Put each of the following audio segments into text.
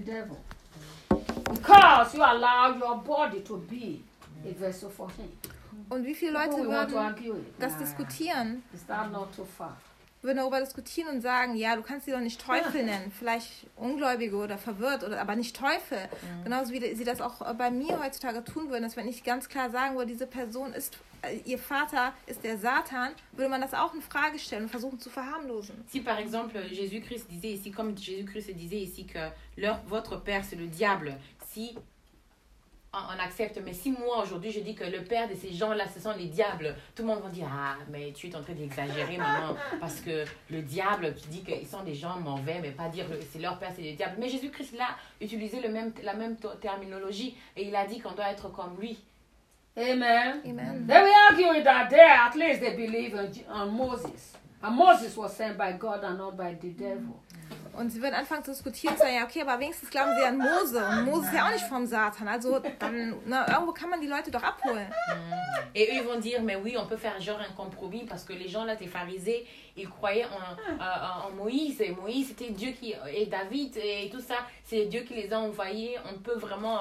devil. Because you allow your body to be a vessel for him. Und wie viele Leute würden das diskutieren? Is that not too far? Würden darüber diskutieren und sagen, ja, du kannst sie doch nicht Teufel nennen, vielleicht Ungläubige oder verwirrt, aber nicht Teufel. Genauso wie sie das auch bei mir heutzutage tun würden, dass wenn ich ganz klar sagen würde, diese Person ist, ihr Vater ist der Satan, würde man das auch in Frage stellen und versuchen zu verharmlosen. Si par exemple Jésus-Christ disait ici, comme Jésus-Christ disait ici que votre père c'est le diable, si on accepte, mais si moi aujourd'hui je dis que le père de ces gens-là ce sont les diables, tout le monde va dire ah mais tu es en train d'exagérer maman parce que le diable tu dis qu'ils sont des gens mauvais mais pas dire que c'est leur père c'est les diables. Mais Jésus-Christ là utilisait la même terminologie et il a dit qu'on doit être comme lui. Amen. Amen. They will argue that there at least they believe on Moses. And Moses was sent by God and not by the devil. Und sie würden anfangen zu diskutieren und sagen, ja, okay, aber wenigstens glauben sie an Mose. Und Mose ist ja auch nicht vom Satan. Also dann, irgendwo kann man die Leute doch abholen. Et eux, ils vont dire, mais oui, on peut faire genre un compromis parce que les gens là, les pharisés, ils croyaient en Moïse. Et Moïse, c'était Dieu et David et tout ça, c'est Dieu qui les a envoyés. On peut vraiment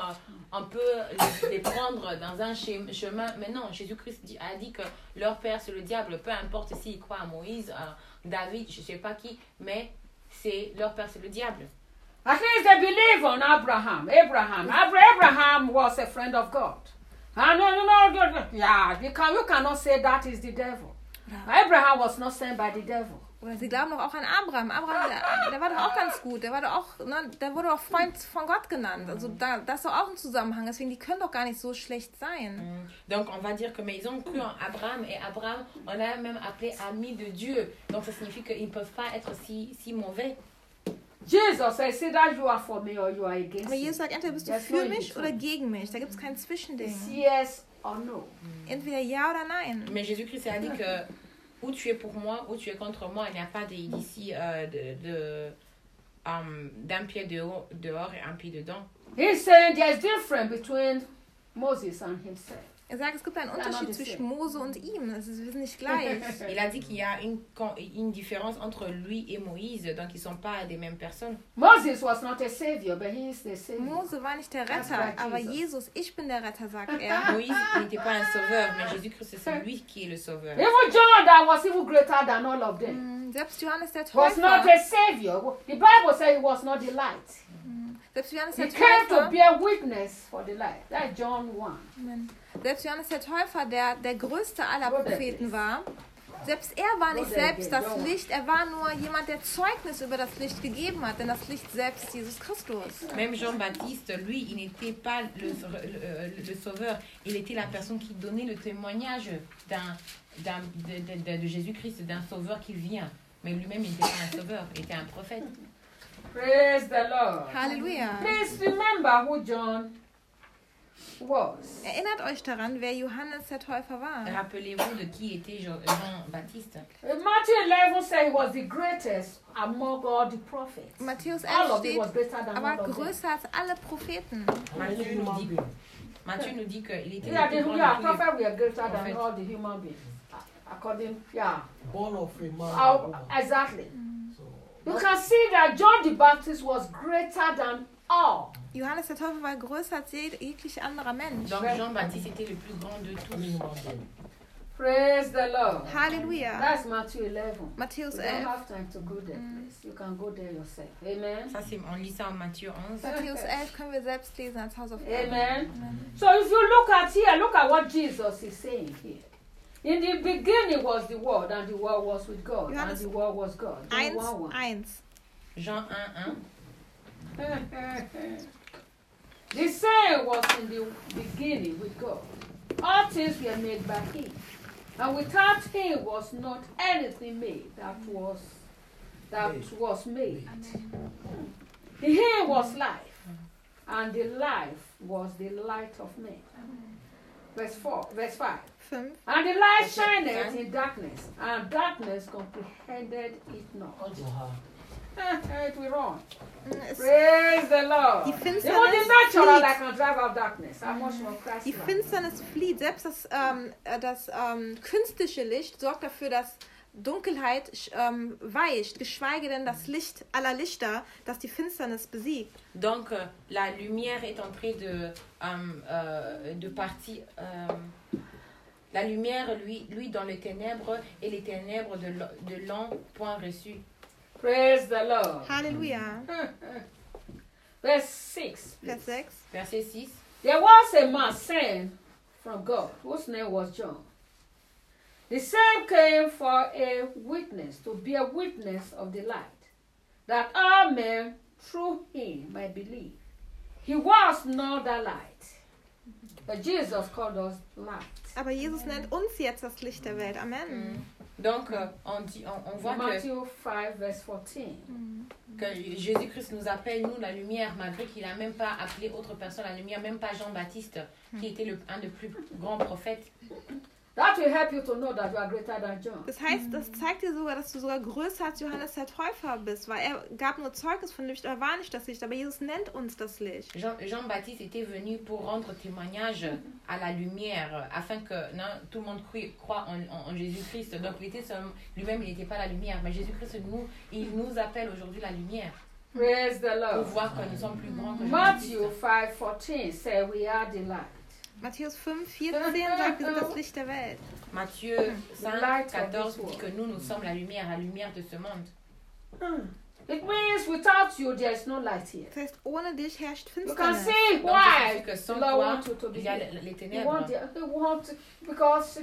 les prendre dans un chemin. Mais non, Jésus-Christ a dit que leur père, c'est le diable. Peu importe s'ils croient à Moïse, à David, je ne sais pas qui, mais c'est leur père, c'est le diable. At least they believe on Abraham. Abraham was a friend of God. And you cannot say that is the devil. Abraham was not sent by the devil. Oder sie glauben doch auch an Abraham. Abraham, der war doch auch ganz gut. Der war doch auch, der wurde auch Freund von Gott genannt. Also das ist doch auch ein Zusammenhang. Deswegen, die können doch gar nicht so schlecht sein. Donc on va dire que mais ils ont cru en Abraham et Abraham, on l'a même appelé ami de Dieu. Donc ça signifie qu'ils ne peuvent pas être si mauvais. Jesus says, "See that you are for me or you are against me." Aber Jesus sagt, entweder bist du für mich oder gegen mich. Da gibt es kein Zwischending. It's yes or no. Entweder ja oder nein. Mais Jésus-Christ a dit que ou tu es pour moi, ou tu es contre moi. Il n'y a pas d'ici d'un pied dehors et un pied dedans. He's saying there's difference between Moses and himself. Er sagt, es gibt einen Unterschied zwischen Mose und ihm. Wir sind nicht gleich. Il a dit qu'il y a une différence entre lui et Moïse, donc ils ne sont pas des mêmes personnes. Moses was not a savior, but he is the savior. Mose war nicht der Retter, aber Jesus, ich bin der Retter, sagt er. Moïse n'était pas un sauveur, mais Jésus-Christ, c'est lui qui est le sauveur. Even John, that was even greater than all of them, Selbst Johannes der was not Täufer. a savior. The Bible says he was not the light. Selbst Johannes He der came to Täufer. bear witness for the light. That's John 1. Selbst Johannes der Täufer, der größte aller Propheten war. Selbst er war nicht selbst das Licht, er war nur jemand, der Zeugnis über das Licht gegeben hat, denn das Licht selbst ist Jesus Christus. Même Jean-Baptiste, lui, il n'était pas le sauveur, il était la personne qui donnait le témoignage de Jésus-Christ, d'un sauveur qui vient. Mais lui-même, il n'était pas un sauveur, il était un prophète. Praise the Lord. Halleluja. Please remember who John was. Erinnert euch daran, wer Johannes der Täufer war. Rappelez-vous de qui était Jean-Baptiste. Matthew 11 says he was the greatest among all the prophets. Matthäus All 11 of it was steht, greater than all aber of them. größer als alle Propheten. Matthieu nous dit qu'il était Yeah, le plus grand the de tous les prophets were greater than prophètes. all the human beings. According, yeah. Born of a man. Exactly. So, You can see that John the Baptist was greater than all. Johannes der Täufer war größer als jeglich anderer Mensch. Donc Jean-Baptiste était le plus grand de tous. any human being. Praise the Lord. Halleluja. That's Matthew 11. Matthäus You don't 11. have time to go there, please. You can go there yourself. Amen. Ça, on lit ça en Matthieu 11. Matthäus 11 können wir selbst lesen als Hausaufgabe. Amen. So if you look at here, look at what Jesus is saying here. In the beginning was the Word, and the Word was with God, and Johannes the Word was God. John 1:1. 1,1. Jean 1, 1. The same was in the beginning with God. All things were made by Him, and without Him was not anything made that was made. In Him was life, and the life was the light of men. Verse 5. 5. And the light shineth in darkness, and darkness comprehended it not. It will run. Praise the Lord. Die Even the Finsternis natural flieht. that can drive out darkness. How much more Christ? Die Finsternis flieht. Selbst das künstliche Licht sorgt dafür, dass Dunkelheit weicht, geschweige denn das Licht aller Lichter, das die Finsternis besiegt. Donc, la lumière est en train de partir. La lumière, lui, dans les ténèbres, et les ténèbres de l'ont point reçu. Praise the Lord. Halleluja. Verse 6. Vers 6. Verset 6. There was a man sent from God, whose name was John. The same came for a witness, to be a witness of the light, that all men through him might believe. He was not the light, but Jesus called us light. Aber Jesus nennt uns jetzt das Licht der Welt. Amen. Donc, on voit Matthew 5, verse 14. que Jésus-Christ nous appelle, nous, la lumière, malgré qu'il n'a même pas appelé autre personne la lumière, même pas Jean-Baptiste, qui était un des plus grands prophètes. That will help you to know that you are greater than John. Das heißt, das zeigt dir sogar, dass du sogar größer als Johannes der Täufer bist, weil er gab nur Zeugnis von Licht, er war nicht das Licht, aber Jesus nennt uns das Licht. Jean-Baptiste était venu pour rendre témoignage à la lumière, afin que tout le monde croit en Jésus-Christ. Donc lui-même, il n'était pas la lumière, mais Jésus-Christ, il nous appelle aujourd'hui la lumière. Praise the Lord. Pour voir que nous sommes plus grands que Matthew Jean-Baptiste. 5:14 says we are the light. Matthäus 5,14 sagt, wir sind das Licht der Welt. Matthieu 5:14 dit que nous sommes la lumière de ce monde. It means without you, there is no light here. Das heißt, ohne dich herrscht You can Finsternis. see Donc, why que sans the Lord toi, wants you to be il y a here. les He ténèbres. want because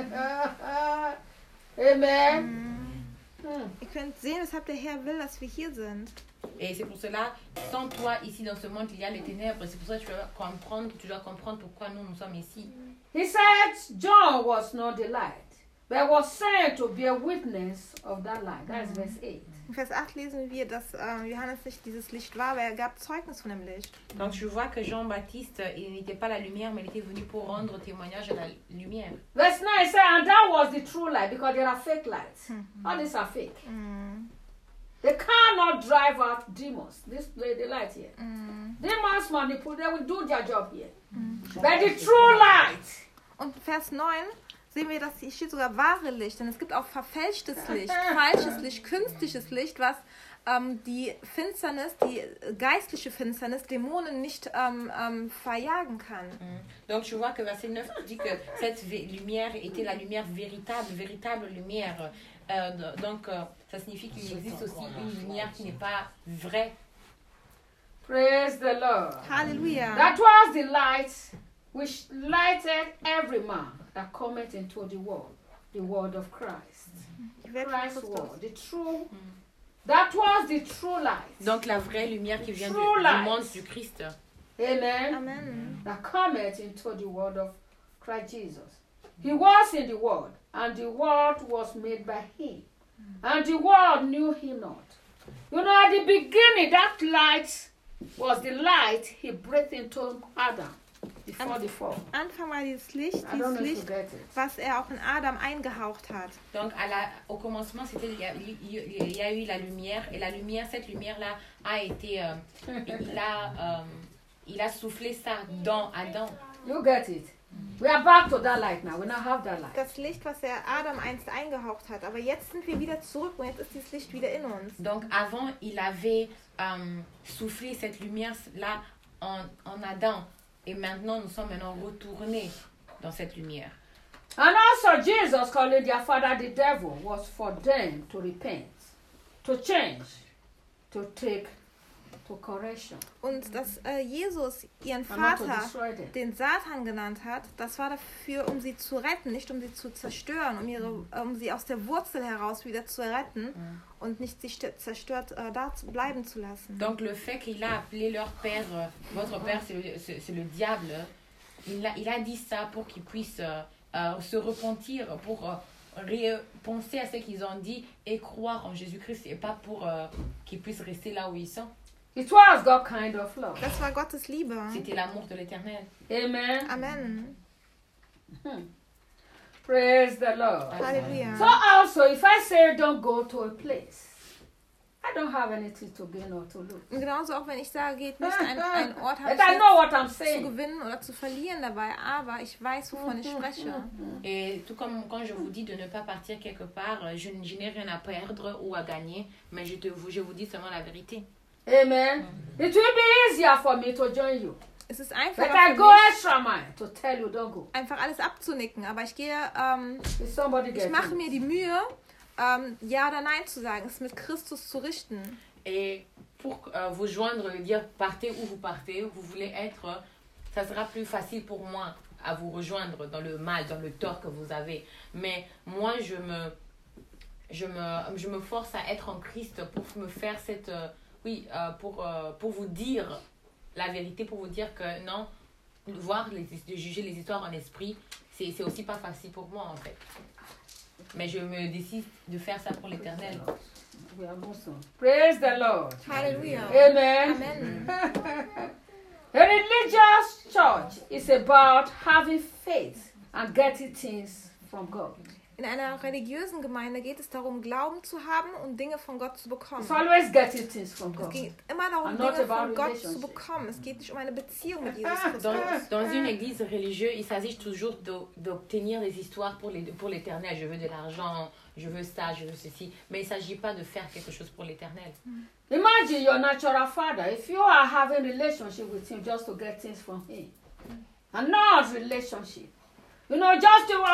Amen. Ihr könnt sehen, weshalb der Herr will, dass wir hier sind. Et c'est pour cela, sans toi, ici dans ce monde, il y a les ténèbres. C'est pour ça que tu dois comprendre pourquoi nous sommes ici. He said John was not the light, but was sent to be a witness of that light. That's verse 8. In Vers 8 lesen wir, dass Johannes nicht dieses Licht war, aber er gab Zeugnis von dem Licht. Donc je vois que Jean-Baptiste, il n'était pas la lumière, mais il était venu pour rendre témoignage à la lumière. Verse 9 says, and that was the true light, because there are fake lights. All these are fake. They cannot drive out demons. The light here. Demons manipulate, they will do their job here. But the true light. Und Vers 9 sehen wir, dass hier steht sogar wahre Licht, denn es gibt auch verfälschtes Licht, falsches Licht, künstliches Licht, was die Finsternis, die geistliche Finsternis, Dämonen nicht verjagen kann. Donc je vois que verset 9 dit que cette lumière était la lumière véritable lumière. Donc ça signifie qu'il existe aussi une lumière qui n'est pas vraie. Praise the Lord. Halleluja. That was the light which lighted every man that cometh into the word of Christ. Christ's word, the true. That was the true light. Donc la vraie lumière qui vient du monde du Christ. Amen. Amen. That cometh into the word of Christ Jesus. He was in the world, and the world was made by him, and the world knew him not. You know, at the beginning, that light was the light he breathed into Adam before the fall. Anfang war dieses Licht, was auch in Adam eingehaucht hat. Donc au commencement, il y a eu la lumière, et la lumière, cette lumière-là a été, il a soufflé ça dans Adam. You get it? We are back to that light now. We now have that light. Das Licht, was er Adam einst eingehaucht hat, aber jetzt sind wir wieder zurück und jetzt ist dieses Licht wieder in uns. Donc avant, il avait soufflé cette lumière-là en Adam, et maintenant nous sommes retournés dans cette lumière. And also Jesus calling their father the devil was for them to repent, to change, to take to correction. Und dass Jesus ihren Vater den Satan genannt hat, das war dafür, um sie zu retten, nicht um sie zu zerstören, um sie aus der Wurzel heraus wieder zu retten und nicht sie zerstört da bleiben zu lassen. Donc le fait qu'il a appelé leur père, votre père c'est le diable, il a dit ça pour qu'ils puissent se repentir, pour penser à ce qu'ils ont dit et croire en Jésus-Christ, et pas pour qu'ils puissent rester là où ils sont. It was God's kind of love. Das war Gottes Liebe. C'était l'amour de l'Éternel. Amen. Amen. Praise the Lord. Halleluja. So also, if I say don't go to a place, I I don't have anything to gain or to lose. Und genauso auch, wenn ich sage, geht nicht, einen Ort habe But I know what I'm zu saying. gewinnen oder zu verlieren dabei, aber ich weiß, wovon ich spreche. Et tout comme quand je vous dis de ne pas partir quelque part, je n'ai rien à perdre ou à gagner, mais je vous dis seulement la vérité. Amen. It will be easier for me to join you. Es ist But einfacher I für go mich, extra mile to tell you don't go. einfach alles abzunicken, aber ich gehe, Is somebody ich getting mache it? mir die Mühe, Ja oder Nein zu sagen, es mit Christus zu richten. Et pour vous joindre, dire partez où vous partez, vous voulez être, ça sera plus facile pour moi à vous rejoindre dans le mal, dans le tort que vous avez. Mais moi, je me force à être en Christ pour me faire cette... pour vous dire la vérité, pour vous dire que non, de juger les histoires en esprit, c'est aussi pas facile pour moi en fait. Mais je me décide de faire ça pour l'éternel. We are Muslim. Praise the Lord. Halleluja. Amen. Amen. A religious church is about having faith and getting things from God. In einer religiösen Gemeinde geht es darum, Glauben zu haben und Dinge von Gott zu bekommen. It's always getting things from Es God. geht immer darum, And not Dinge about von Gott zu relationship. bekommen. Es geht nicht um eine Beziehung mit Jesus Christus. Dans une église religieuse, il s'agit toujours d'obtenir des histoires pour l'éternel. Je veux de l'argent, je veux ça, je veux ceci. Mais il ne s'agit pas de faire quelque chose pour l'éternel. Imagine your natural father. If you are having a relationship with him just to get things from him, and not relationship, just to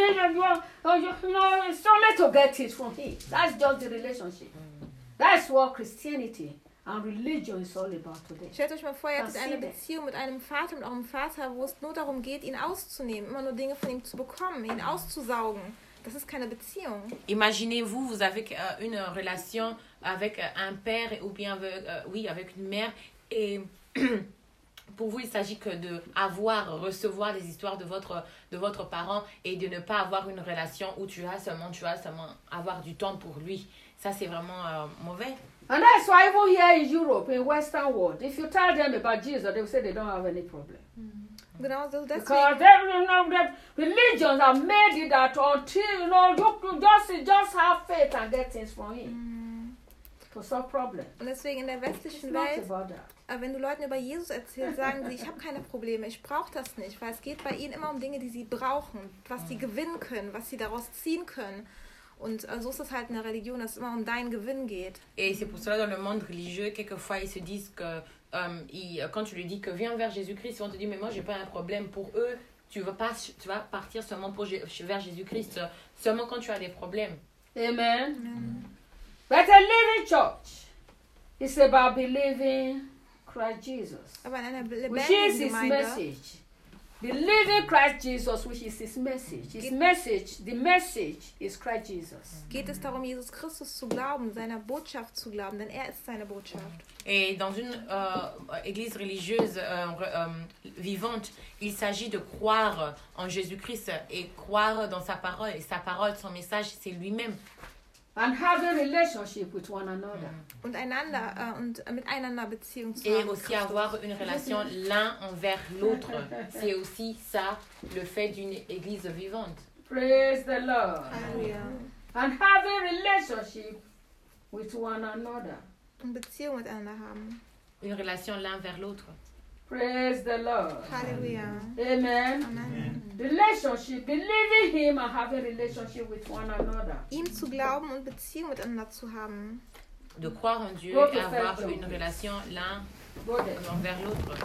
it's only to get it from him. That's just the relationship. That's what Christianity and religion is all about today. Stellt euch mal vor, ihr hattet eine Consider. Beziehung mit einem Vater, mit eurem Vater, wo es nur darum geht, ihn auszunehmen, immer nur Dinge von ihm zu bekommen, ihn auszusaugen. Das ist keine Beziehung. Imaginez-vous, vous avez une relation avec un père ou bien avec une mère et pour vous, il s'agit que de recevoir les histoires de votre parent et de ne pas avoir une relation où tu vas seulement avoir du temps pour lui. Ça, c'est vraiment mauvais. And that's why even here in Europe, in Western world, if you tell them about Jesus, they will say they don't have any problem. Genau so Because deswegen. the religions have made it that until you just have faith and get things from him to solve problems. Und deswegen in der It's westlichen not Welt, about that. wenn du Leuten über Jesus erzählst, sagen sie, ich habe keine Probleme, ich brauche das nicht, weil es geht bei ihnen immer um Dinge, die sie brauchen, was sie gewinnen können, was sie daraus ziehen können. Und so ist es halt in der Religion, dass es immer um deinen Gewinn geht. Et c'est pour cela, dans le monde religieux, quelquefois, ils se disent que quand tu lui dis que viens vers Jésus-Christ, ils vont te dire, mais moi, j'ai pas un problème. Pour eux, tu vas partir seulement vers Jésus-Christ seulement quand tu as des problèmes. Amen. But a living church is about believing Christ Jesus, Aber in einer which is lebendigen his Gemeinde message. Believing Christ Jesus, which is his message. The message is Christ Jesus. geht es darum, Jesus Christus zu glauben, seiner Botschaft zu glauben, denn er ist seine Botschaft. Et dans une église religieuse vivante, il s'agit de croire en Jésus-Christ et croire dans sa parole. Et sa parole, son message, c'est lui-même. And having a relationship with one another. Und miteinander Beziehung zu Et haben. mit aussi Christus. avoir une relation l'un envers l'autre. C'est aussi ça, le fait d'une église vivante. Praise the Lord. Halleluja. And having a relationship with one another. Und Beziehung miteinander haben. Une relation l'un vers l'autre. Praise the Lord. Halleluja. Amen. Amen. Relationship, believing him and having a relationship with one another. Ihm zu glauben und Beziehung miteinander zu haben. De croire en Dieu Go et to avoir First John. une relation l'un Go there. envers l'autre.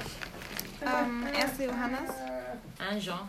1. Johannes. 1 Jean.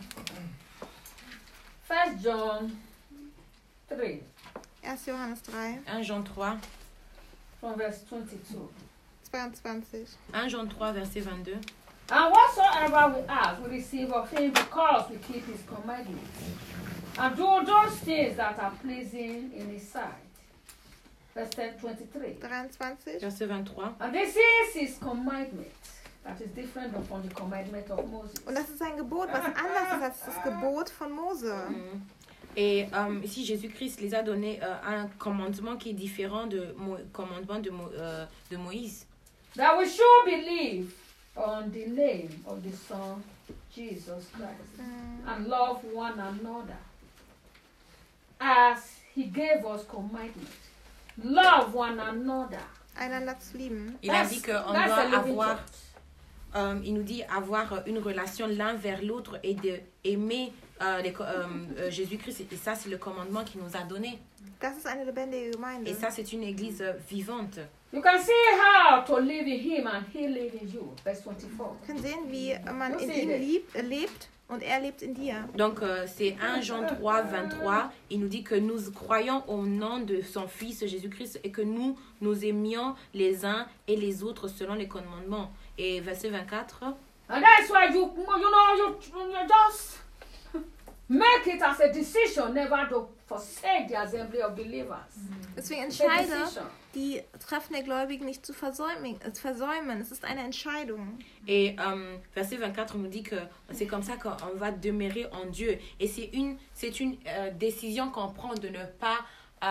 1 John 3, 1. Johannes 3, 1 Jean 3. from verse 22. 22. 1 Jean 3, verset 22. And whatsoever we ask, we receive of him because we keep his commandments and do those things that are pleasing in his sight. Verse 23. 23. Verset 23. And this is his commandment that is different from the commandment of Moses. Und das ist ein Gebot, was anders ist als das Gebot von Mose. Et ici, Jésus-Christ les a donné un commandement qui est différent du commandement de Moïse. That we should believe on the name of the Son, Jesus Christ, and love one another as he gave us commandment. Love one another einander zu lieben. Il a dit qu'on doit avoir, il nous dit avoir une relation l'un vers l'autre et d'aimer Jésus-Christ. Et ça, c'est le commandement qu'il nous a donné. Das ist eine lebendige Gemeinde. Et ça, c'est une église vivante. You can see how to live in him and he live in you. Verse 24. Wir können sehen, wie man in ihm lebt und er lebt in dir. Donc, c'est 1 Jean 3, 23. Il nous dit que nous croyons au nom de son Fils Jésus-Christ et que nous aimions les uns et les autres selon les commandements. Et verset 24. And that's why you just make it as a decision never to forsake the assembly of believers. Deswegen entscheide, die Treffen der Gläubigen nicht zu versäumen. Es ist eine Entscheidung. Et verset 24 nous dit que c'est comme ça qu'on va demeurer en Dieu. Et c'est une décision qu'on prend de ne pas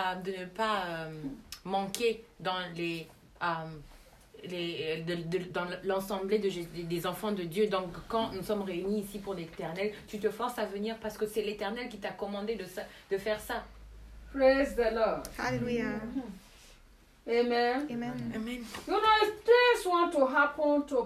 manquer dans dans l'ensemble des enfants de Dieu. Donc quand nous sommes réunis ici pour l'Éternel, tu te forces à venir parce que c'est l'Éternel qui t'a commandé de faire ça. Praise the Lord. Halleluja. Amen. Amen. Amen. You know, if things want to happen to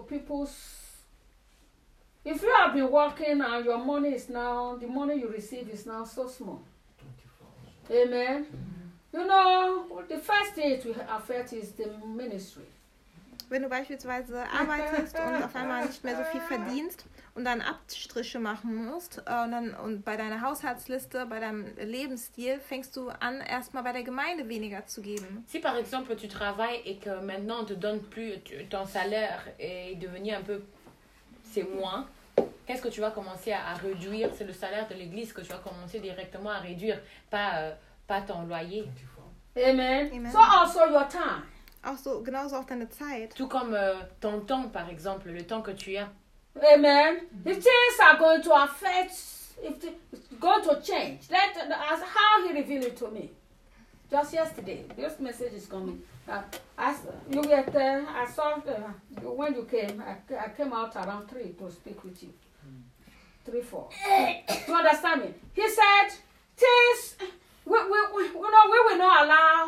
if you have been working and your money is now, the money you receive is now so small. 24 hours. Amen. You know, the first thing it will affect is the ministry. Wenn du beispielsweise arbeitest und auf einmal nicht mehr so viel verdienst und dann Abstriche machen musst und bei deiner Haushaltsliste, bei deinem Lebensstil fängst du an, erstmal bei der Gemeinde weniger zu geben. Si par exemple tu travailles et que maintenant on te donne plus ton salaire est devenu un peu, c'est moins, qu'est-ce que tu vas commencer à réduire? C'est le salaire de l'église que tu vas commencer directement à réduire, pas ton loyer. Amen. Amen. So also your time. Genauso auch deine Zeit. Tout comme ton temps, par exemple, le temps que tu as. Amen. If things are going to affect, if it's going to change, as how he revealed it to me, just yesterday. This message is coming. As you get there, I saw when you came. I came out around 3 to speak with you. 3, 4. You understand me? He said, "Things we will not allow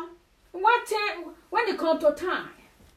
when it comes to time.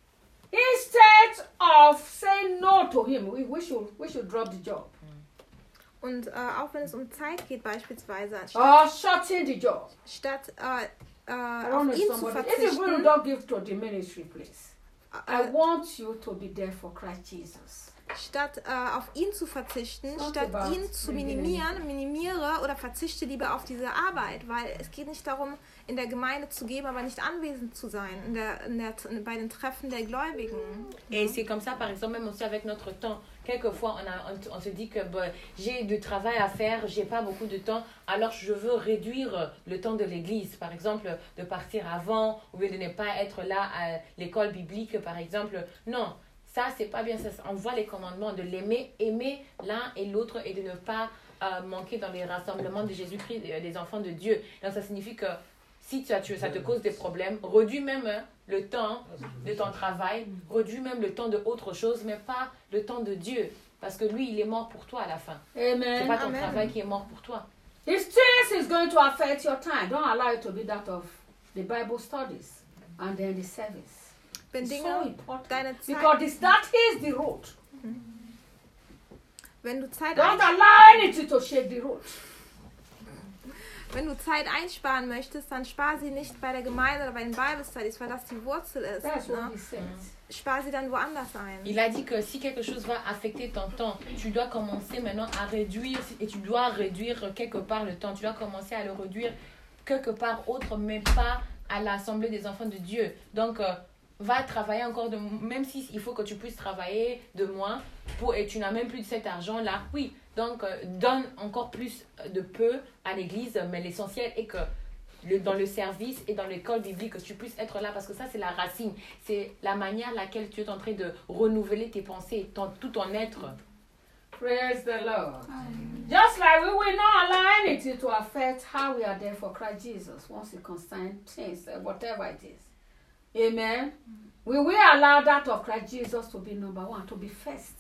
Instead of saying no to him, we should drop the job." Und auch wenn es Zeit geht beispielsweise, shutting the job. Statt auf ihn zu verzichten. If you will not give to the ministry, please. I want you to be there for Christ Jesus. Statt auf ihn zu verzichten, statt ihn zu minimiere oder verzichte lieber auf diese Arbeit, weil es geht nicht darum, in der Gemeinde zu geben, aber nicht anwesend zu sein, bei den Treffen der Gläubigen. Et c'est comme ça, par exemple, même aussi avec notre temps. Quelquefois, on se dit que j'ai du travail à faire, j'ai pas beaucoup de temps, alors je veux réduire le temps de l'église. Par exemple, de partir avant, ou bien de ne pas être là à l'école biblique, par exemple. Non. Ça, c'est pas bien. Ça, on voit les commandements de aimer l'un et l'autre et de ne pas manquer dans les rassemblements de Jésus-Christ, des enfants de Dieu. Donc, ça signifie que si ça te cause des problèmes, réduis même le temps de ton travail, réduis même le temps de autre chose, mais pas le temps de Dieu. Parce que lui, il est mort pour toi à la fin. Amen. C'est pas ton travail qui est mort pour toi. His things is going to affect your time. Don't allow it to be that of the Bible studies and then the service. Wenn It's Dinge so important. deine Zeit, Because that is the road. wenn du Zeit Don't allow anything to shake the road. Wenn du Zeit einsparen möchtest, dann spar sie nicht bei der Gemeinde oder bei den Bible Studies, weil das die Wurzel ist. That's what Ne? he says. Spar sie dann woanders ein. Il a dit que si quelque chose va affecter ton temps, tu dois commencer maintenant à réduire, et tu dois réduire quelque part le temps. Tu dois commencer à le réduire quelque part autre, mais pas à l'assemblée des enfants de Dieu. Donc, va travailler encore, même s'il faut que tu puisses travailler de moins, et tu n'as même plus de cet argent-là, oui. Donc, donne encore plus de peu à l'église, mais l'essentiel est que dans le service et dans l'école biblique, que tu puisses être là, parce que ça, c'est la racine. C'est la manière laquelle tu es en train de renouveler tes pensées, tout ton être. Praise the Lord. Just like we will not allow anything to affect how we are there for Christ Jesus once it concerns things, whatever it is. Amen. We will allow that of Christ Jesus to be number one, to be first.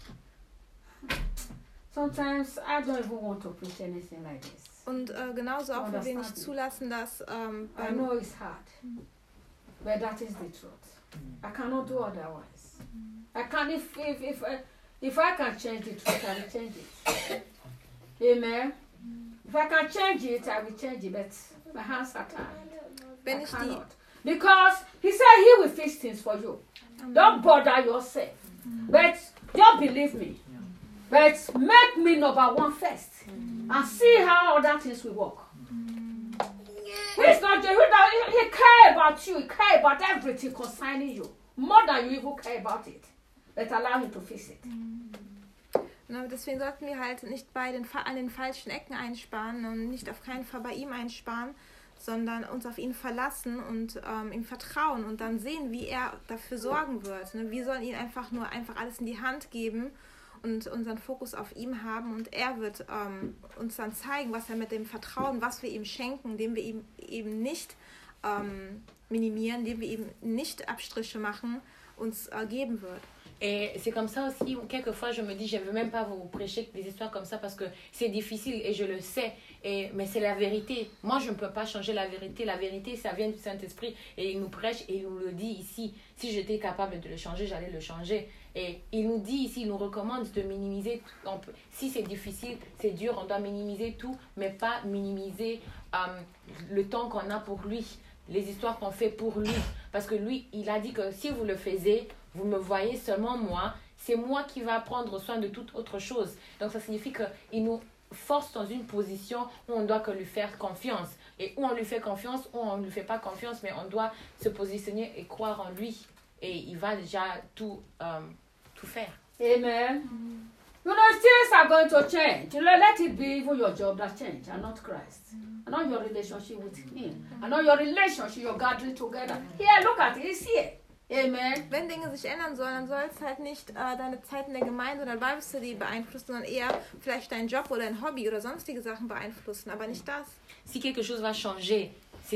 Sometimes I don't even want to preach anything like this. Und genauso auch, wenn wir nicht zulassen, dass I know it's hard, but that is the truth. I cannot do otherwise. I can if I can change it, I will change it. Amen. If I can change it, I will change it. But my hands are tied. I cannot. Because he said he will fix things for you. Don't bother yourself. But just believe me. But make me number one first. And see how other things will work. He's not he cares about you. He cares about everything concerning you. More than you even care about it. But allow him to fix it. Na, deswegen sollten wir halt nicht an den falschen Ecken einsparen und nicht auf keinen Fall bei ihm einsparen, sondern uns auf ihn verlassen und ihm vertrauen und dann sehen, wie er dafür sorgen wird. Ne? Wir sollen ihm einfach alles in die Hand geben und unseren Fokus auf ihm haben und er wird uns dann zeigen, was er mit dem Vertrauen, was wir ihm schenken, indem wir ihm eben nicht minimieren, indem wir ihm nicht Abstriche machen, uns geben wird. Et c'est comme ça aussi, quelquefois je me dis, je ne veux même pas vous prêcher des histoires comme ça parce que c'est difficile et je le sais, mais c'est la vérité. Moi, je ne peux pas changer la vérité, ça vient du Saint-Esprit et il nous prêche et il nous le dit ici. Si j'étais capable de le changer, j'allais le changer. Et il nous dit ici, il nous recommande de minimiser, si c'est difficile, c'est dur, on doit minimiser tout, mais pas minimiser le temps qu'on a pour lui, les histoires qu'on fait pour lui. Parce que lui, il a dit que si vous le faisiez, vous me voyez seulement moi, c'est moi qui va prendre soin de toute autre chose. Donc ça signifie qu'il nous force dans une position où on doit que lui faire confiance. Et où on lui fait confiance, où on ne lui fait pas confiance, mais on doit se positionner et croire en lui. Et il va déjà tout faire. Amen. You know, things are going to change. Let it be even your job that change, and not Christ. And not your relationship with him. And not your relationship, your gathering together. Here, look at it. It's here. Amen. Wenn Dinge sich ändern sollen, dann soll es halt nicht deine Zeit in der Gemeinde oder Bible Study beeinflussen, sondern eher vielleicht deinen Job oder dein Hobby oder sonstige Sachen beeinflussen, aber nicht das. Si quelque chose va changer, c'est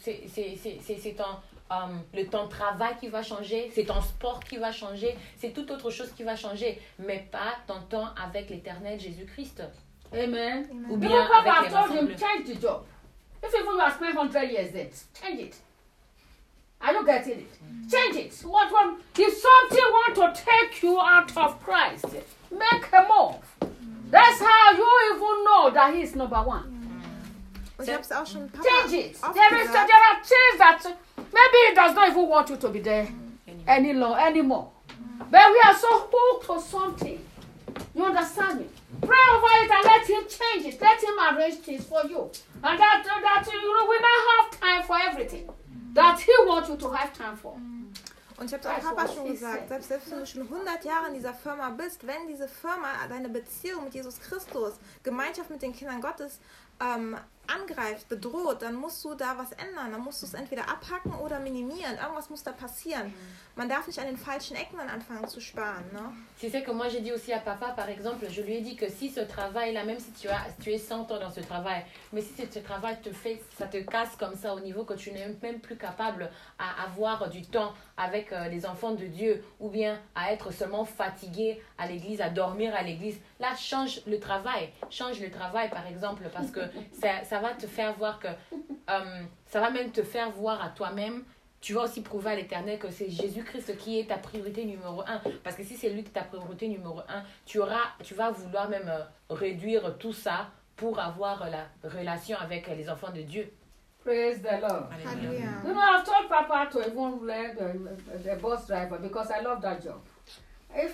le temps de travail qui va changer, c'est ton sport qui va changer, c'est toute autre chose qui va changer, mais pas ton temps avec l'éternel Jésus-Christ. Amen. Ou bien avec l'évangile. Change the job. If even you have spent 100 years there, change it. Are you getting it? Change it. If something want to take you out of Christ, make a move. That's how you even know that he is number one. Und ich habe es auch schon ein paar Change it. There are things that maybe he does not even want you to be there anymore. But we are so hooked to something. You understand me? Pray over it and let him change it. Let him arrange things for you. And that we now have time for everything that he wants you to have time for. Und ich habe es auch Papa schon gesagt, selbst wenn du schon 100 Jahre in dieser Firma bist, wenn diese Firma deine Beziehung mit Jesus Christus, Gemeinschaft mit den Kindern Gottes angreift, bedroht, dann musst du da was ändern. Dann musst du es entweder abhacken oder minimieren. Irgendwas muss da passieren. Man darf nicht an den falschen Ecken dann anfangen zu sparen. Ne? C'est ça que moi j'ai dit aussi à papa, par exemple, je lui ai dit que si ce travail-là, même si tu es 100 ans dans ce travail, mais si ce travail ça te casse comme ça au niveau que tu n'es même plus capable à avoir du temps avec les enfants de Dieu ou bien à être seulement fatigué à l'église, à dormir à l'église, là change le travail par exemple, parce que ça va te faire voir que ça va même te faire voir à toi-même. Tu vas aussi prouver à l'Éternel que c'est Jésus-Christ qui est ta priorité numéro 1. Parce que si c'est lui qui est ta priorité numéro 1, tu vas vouloir même réduire tout ça pour avoir la relation avec les enfants de Dieu. Praise the Lord. Hallelujah. You know, I've told Papa to even learn the bus driver because I love that job. If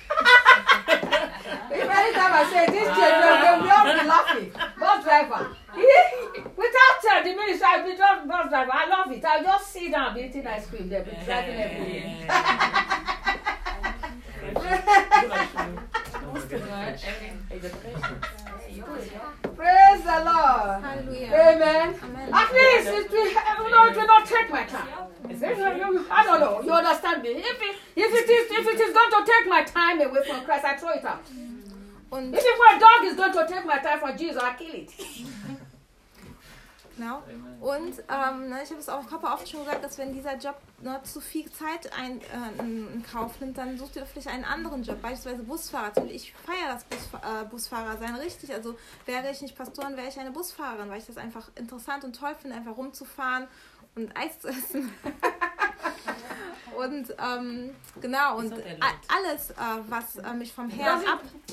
anytime I say this children, they will all be laughing. Bus driver. Without the ministry, I'll be just bus driver. I love it. I'll just sit down and be eating ice cream. They'll be driving everywhere. Praise the Lord. Hallelujah. Amen. Amen. At least it will not take my time. I don't know. You understand me? If it is going to take my time away from Christ, I throw it out. Und If a dog is going to take my time from Jesus, I kill it. genau. Und ich habe es auch Papa oft schon gesagt, dass wenn dieser Job zu viel Zeit in Kauf nimmt, dann sucht ihr vielleicht einen anderen Job, beispielsweise Busfahrer. Ich feiere das Busfahrer sein, richtig. Also wäre ich nicht Pastorin, wäre ich eine Busfahrerin, weil ich das einfach interessant und toll finde, einfach rumzufahren und Eis zu essen. Und genau, und alles, was mich vom Herrn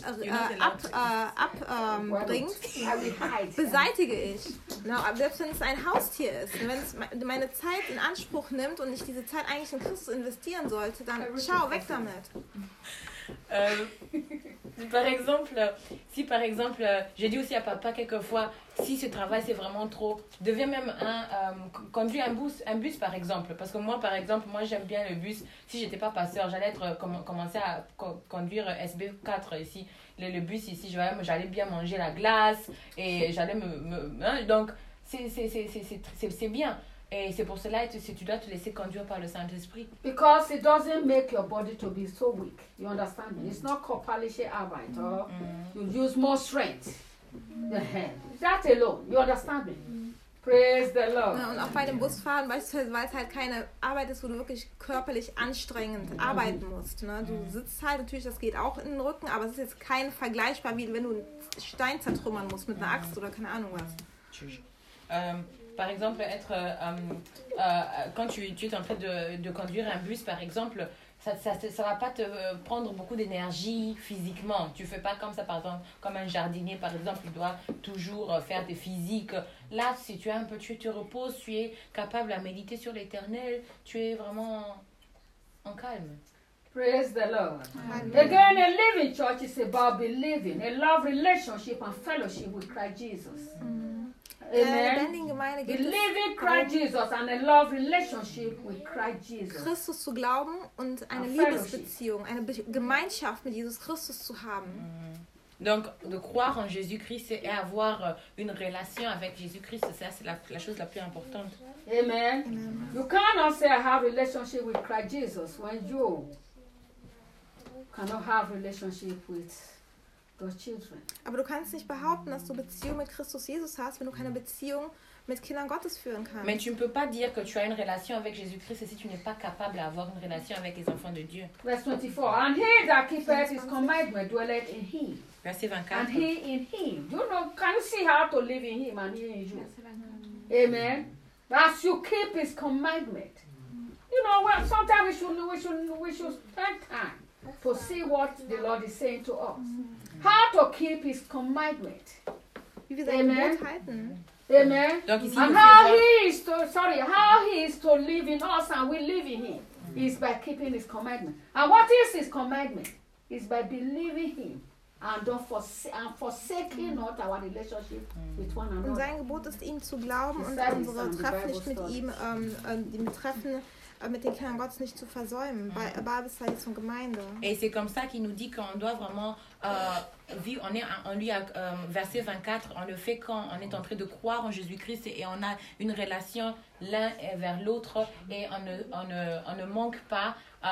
abbringt, beseitige ich. Genau, aber selbst wenn es ein Haustier ist, wenn es meine Zeit in Anspruch nimmt und ich diese Zeit eigentlich in Christus investieren sollte, dann schau, weg damit. Si par exemple, j'ai dit aussi à papa quelquefois, si ce travail c'est vraiment trop, je deviens même conduire un bus par exemple, parce que moi par exemple, moi j'aime bien le bus. Si j'étais pas passeur, j'allais commencer à conduire SB4 ici, le bus ici, j'allais bien manger la glace et j'allais donc c'est bien. Et c'est pour cela que tu dois te laisser conduire par le Saint-Esprit. Because it doesn't make your body to be so weak. You understand me? It's not körperliche Arbeit. You use more strength. The hand. That alone. You understand me? Praise the Lord. Ja, und auch bei dem Busfahren beispielsweise, weil es halt keine Arbeit ist, wo du wirklich körperlich anstrengend arbeiten musst. Ne? Du sitzt halt, natürlich, das geht auch in den Rücken, aber es ist jetzt kein vergleichbar, wie wenn du einen Stein zertrümmern musst mit einer Axt oder keine Ahnung was. Par exemple, quand tu es en train de conduire un bus, par exemple, ça va pas te prendre beaucoup d'énergie physiquement. Tu fais pas comme ça, par exemple, comme un jardinier, par exemple, il doit toujours faire des physiques. Là, si tu es un peu, tu te reposes, tu es capable à méditer sur l'Éternel, tu es vraiment en calme. Praise the Lord. Again, a living church is about believing, a love relationship and fellowship with Christ Jesus. Amen. Believing Christ Jesus and a love relationship with Christ Jesus. Christus zu glauben und eine Liebesbeziehung, eine Gemeinschaft mit Jesus Christus zu haben. Donc, de croire en Jésus-Christ et avoir une relation avec Jésus-Christ, ça c'est la chose la plus importante. Amen. You cannot say I have a relationship with Christ Jesus when you cannot have a relationship with God's children. Aber du kannst nicht behaupten, dass du Beziehung mit Christus Jesus hast, wenn du keine Beziehung mit Kindern Gottes führen kannst. Mais tu ne peux pas dire que tu as une relation avec Jésus-Christ si tu n'es pas capable d'avoir une relation avec les enfants de Dieu. Verse 24. And he that keepeth his commandment dwelleth in him. Verset 24. And he in him. You know, can you see how to live in him and he in you? Amen. As you keep his commandment. You know, well, sometimes we should spend time to see what the Lord is saying to us. How to keep his commandment. Wie wir sein Gebot halten. Amen. And how he is to live in us and we live in him is by keeping his commandment. And what is his commandment? Is by believing him and forsaking not our relationship with one another. Und sein Gebot ist, ihm zu glauben und unsere Treffen nicht mit ihm, die Treffen mit den Kindern Gottes nicht zu versäumen, bei Bible-Study zur Gemeinde. Et c'est comme ça qu'il nous dit qu'on doit vraiment vivre, on lit verset 24, on le fait quand on est en train de croire en Jésus-Christ et on a une relation l'un vers l'autre et on ne manque pas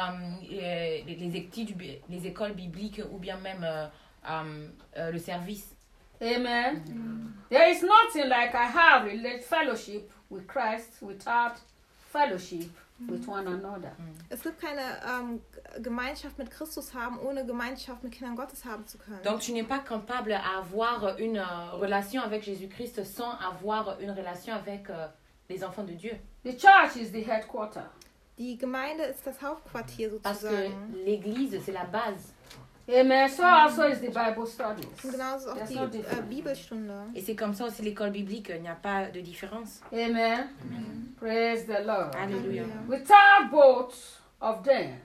les écoles bibliques ou bien même le service. Amen. There is nothing like I have a fellowship with Christ without fellowship with one another. Es gibt keine Gemeinschaft mit Christus haben, ohne Gemeinschaft mit Kindern Gottes haben zu können. Donc tu n'es pas capable d'avoir une relation avec Jésus-Christ sans avoir une relation avec les enfants de Dieu. The church is the headquarter. Die Gemeinde ist das Hauptquartier sozusagen. Parce que l'église c'est la base. Amen. So also is the Bible studies. Und genauso auch die Bibelstunde. Et c'est comme ça aussi l'école biblique, il n'y a pas de différence. Amen. Praise the Lord. Alléluia. Without both of them,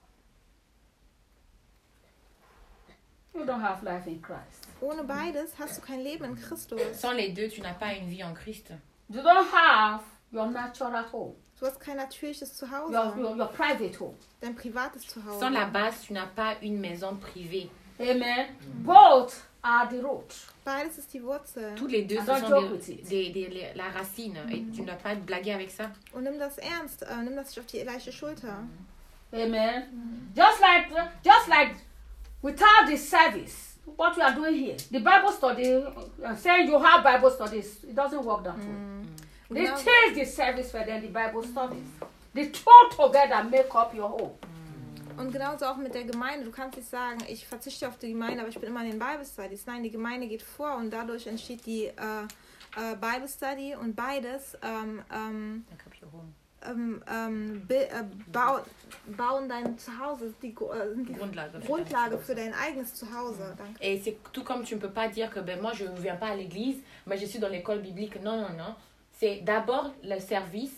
you don't have life in Christ. Ohne beides hast du kein Leben in Christus. Sans les deux, tu n'as pas une vie en Christ. You don't have your natural home. Du hast kein natürliches Zuhause. Your private home. Dein privates Zuhause. Sans la base, tu n'as pas une maison privée. Amen. Both are the root. Beides ist die Wurzel. Tous les deux, ce sont la racine. Et tu ne dois pas blaguer avec ça. Und nimm das ernst. Nimm das nicht auf die leichte Schulter. Amen. Just like without the service, what we are doing here, the Bible study, saying you have Bible studies, it doesn't work that way. They change the service for then the Bible studies. The two together make up your home. Und genauso auch mit der Gemeinde. Du kannst nicht sagen, ich verzichte auf die Gemeinde, aber ich bin immer in den Bible Studies. Nein, die Gemeinde geht vor und dadurch entsteht die Bible Study und beides bauen dein Zuhause, sind die Grundlage für dein eigenes Zuhause. Danke. Et c'est tout comme tu ne peux pas dire que ben, moi je ne viens pas à l'église, mais je suis dans l'école biblique. Non, non, non. C'est d'abord le service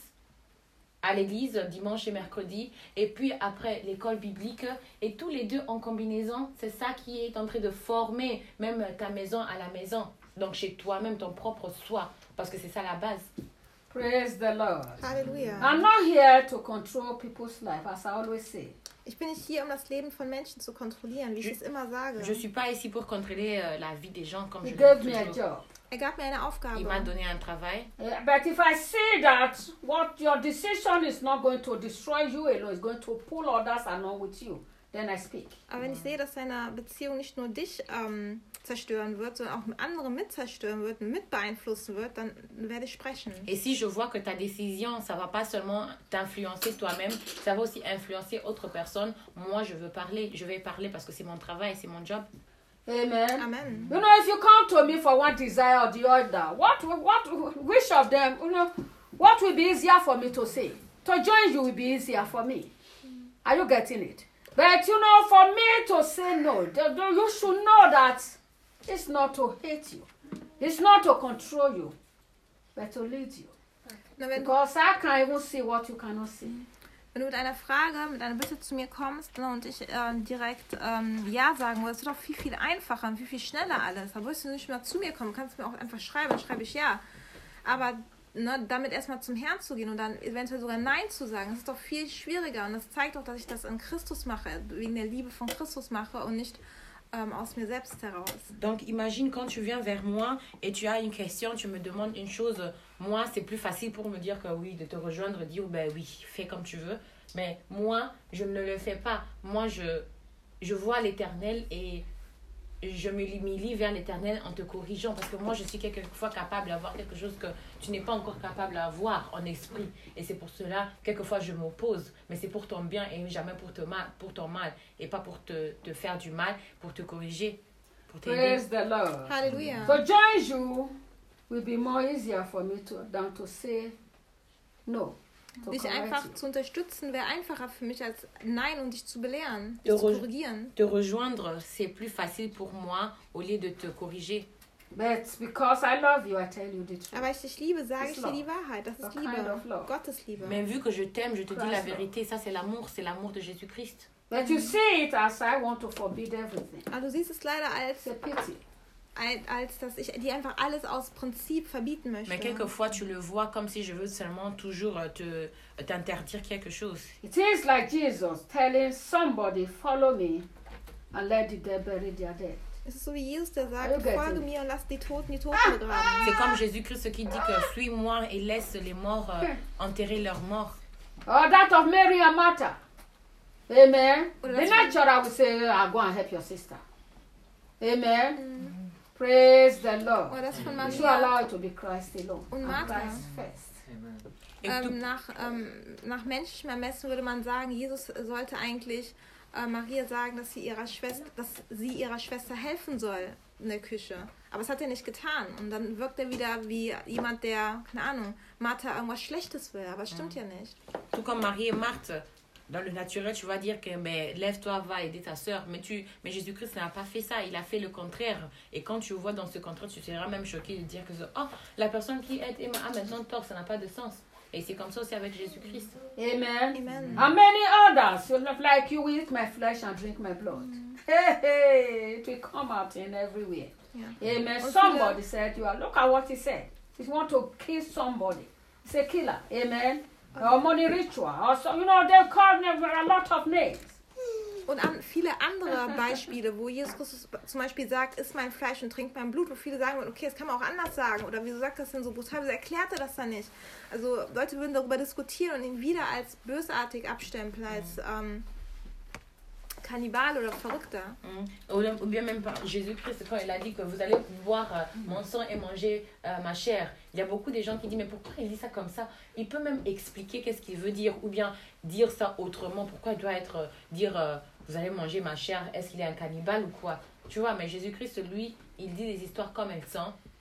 à l'église dimanche et mercredi, et puis après l'école biblique, et tous les deux en combinaison, c'est ça qui est en train de former même ta maison à la maison. Donc chez toi-même, ton propre soi, parce que c'est ça la base. Praise the Lord. Halleluja. I'm not here to control people's life, as I always say. Ich bin nicht hier, um das Leben von Menschen zu kontrollieren, wie ich es immer sage. Je suis pas ici pour contrôler la vie des gens comme He je le gave dis me a toujours. job. Er gab mir eine Aufgabe. Il m'a donné un travail. But if I see that what your decision is not going to destroy you alone, is going to pull others along with you, then I speak. Aber wenn ich sehe, dass seine Beziehung nicht nur dich zerstören wird, sondern auch andere mit zerstören wird, mit beeinflussen wird, dann werde ich sprechen. Et si je vois que ta décision, ça va pas seulement t'influencer toi-même, ça va aussi influencer autres personnes, moi je veux parler, je vais parler parce que c'est mon travail, c'est mon job. Amen. Amen. You know, if you come to me for one desire or the other, which of them, what will be easier for me to say? To join you will be easier for me. Are you getting it? But for me to say no, you should know that it's not to hate you. It's not to control you, but to lead you. Na, wenn, Because I can't even see what you cannot see. wenn du mit einer Frage, mit einer Bitte zu mir kommst, ne, und ich direkt Ja sagen würde, es wird auch viel, viel einfacher und viel, viel schneller alles. Da wirst du nicht mehr zu mir kommen, kannst mir auch einfach schreiben, dann schreibe ich Ja. Aber damit erstmal zum Herrn zu gehen und dann eventuell sogar Nein zu sagen, das ist doch viel schwieriger. Und das zeigt auch, dass ich das in Christus mache, wegen der Liebe von Christus mache und nicht aus mir selbst heraus. Donc imagine quand tu viens vers moi et tu as une question, tu me demandes une chose, moi c'est plus facile pour me dire que oui, de te rejoindre, dire ben oui, fais comme tu veux. Mais moi, je ne le fais pas. Moi, je vois l'Éternel et je me lie vers l'Éternel en te corrigeant parce que moi, je suis quelquefois capable d'avoir quelque chose que tu n'es pas encore capable d'avoir en esprit. Et c'est pour cela, quelquefois, je m'oppose. Mais c'est pour ton bien et jamais pour ton mal. Et pas pour te faire du mal, pour te corriger, pour t'aider. Praise the Lord. Halleluja. To join you will be more easier for me than to say no. To Dich correct einfach you. zu unterstützen wäre einfacher für mich als Nein und dich zu belehren, De dich zu re- korrigieren. Te rejoindre, c'est plus facile pour moi au lieu de te corriger. But because I love you, I tell you the truth. Aber ich dich liebe, sage It's ich dir die love. Wahrheit. Das ist What kind Liebe, of love? Gottes Liebe. Mais vu que je t'aime, je te dis la Christ love. vérité. Ça, c'est l'amour de Jésus-Christ. But you see it as I want to forbid everything. Aber du siehst es leider It's a pity. als dass ich dir einfach alles aus Prinzip verbieten möchte. Mais quelquefois, tu le vois comme si je veux seulement toujours t'interdire quelque chose. It is like Jesus telling somebody, follow me and let the dead bury their dead. Es ist so wie Jesus, der Are you sagt, getting folge it? mir und lass die Toten begraben. C'est comme Jésus-Christ qui dit que suis-moi et laisse les morts enterrer leurs morts. Or that of Mary and Martha. Amen. Or The that's- natural will say, I'll go and help your sister. Amen. Praise the Lord. Oder das von You should Maria allow it to be Christ alone. Und And Martha. Christ first. Et tout- nach menschlichem Ermessen würde man sagen, Jesus sollte eigentlich Maria sagen, dass sie ihrer Schwester helfen soll in der Küche. Aber das hat er nicht getan. Und dann wirkt er wieder wie jemand, der, keine Ahnung, Martha irgendwas Schlechtes will. Aber es stimmt ja nicht. Tout comme Marie et Marthe, dans le naturel, tu vas dire que ben, lève-toi, va aider ta sœur. Mais Jésus-Christ n'a pas fait ça, il a fait le contraire. Et quand tu vois dans ce contraire, tu seras même choqué de dire que oh, la personne qui aide a maintenant tort, ça n'a pas de sens. Et c'est comme ça aussi avec Jésus-Christ. Amen. Amen. And many others, you look like you eat my flesh and drink my blood. Hey, hey, it will come out in everywhere. Ja. Amen. Und Somebody said, look at what he said. If you want to kill somebody, he's a killer. Amen. Or money ritual. Or so, they call them a lot of names. Und viele andere Beispiele, wo Jesus Christus zum Beispiel sagt, isst mein Fleisch und trinkt mein Blut, wo viele sagen würden, okay, das kann man auch anders sagen. Oder wieso sagt das denn so brutal? Wieso erklärt er das dann nicht? Also Leute würden darüber diskutieren und ihn wieder als bösartig abstempeln, als Kannibal oder Verrückter. Ou bien même par Jésus-Christ, quand il a dit que vous allez boire mon sang et manger ma chair. Il y a beaucoup de gens qui disent, mais pourquoi il dit ça comme ça? Il peut même expliquer qu'est-ce qu'il veut dire, ou bien dire ça autrement. Pourquoi il doit dire, vous allez manger ma chair, est-ce qu'il est un cannibale ou quoi? Tu vois, mais Jésus-Christ, lui, il dit des histoires comme elles sont.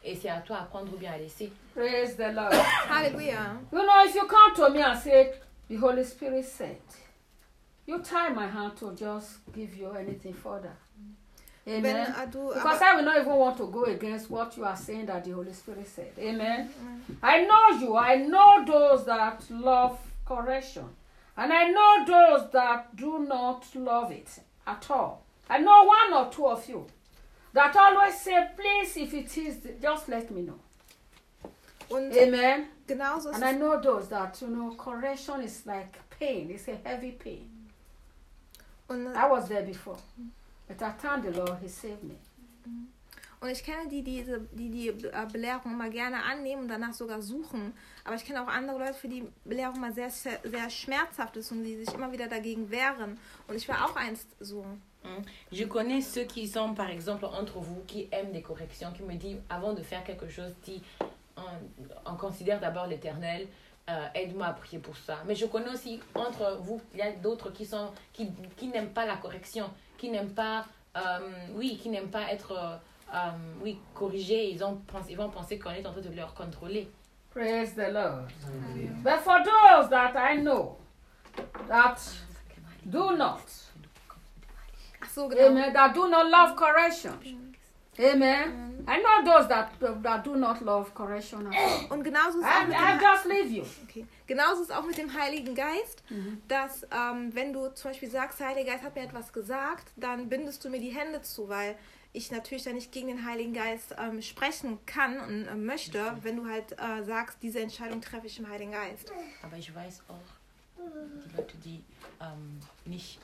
et c'est à toi à prendre ou bien à laisser. Praise the Lord. Halleluja. You know, if you come to me and say, the Holy Spirit said, you tie my hand to just give you anything further. Amen. Wenn du Because I will not even want to go against what you are saying that the Holy Spirit said. Amen. I know you. I know those that love correction. And I know those that do not love it at all. I know one or two of you that always say, please, if it is, just let me know. und Amen. genauso ist And I know those that, you know, correction is like pain. It's a heavy pain. und, I was there before. But I thank the Lord, He saved me. und ich kenne die Belehrung immer gerne annehmen und danach sogar suchen. Aber ich kenne auch andere Leute, für die Belehrung mal sehr, sehr, sehr schmerzhaft ist und die sich immer wieder dagegen wehren. Und ich war auch einst so. Je connais ceux qui sont, par exemple, entre vous, qui aiment des corrections, qui me disent, avant de faire quelque chose, on considère d'abord l'Éternel, aide-moi à prier pour ça. Mais je connais aussi, entre vous, il y a d'autres qui n'aiment pas la correction, qui n'aiment pas, qui n'aiment pas être, corrigés. Ils vont penser qu'on est en train de leur contrôler. Praise the Lord. But for those that I know that do not, Ach so, genau. amen, that do not love correction, amen. I know those that do not love correction at all. Und genauso ist auch mit I dem just leave you. Okay. Genauso ist auch mit dem Heiligen Geist, dass wenn du zum Beispiel sagst, der Heilige Geist hat mir etwas gesagt, dann bindest du mir die Hände zu, weil ich natürlich dann nicht gegen den Heiligen Geist sprechen kann und möchte, wenn du halt sagst, diese Entscheidung treffe ich im Heiligen Geist. Aber ich weiß auch, die Leute, die nicht...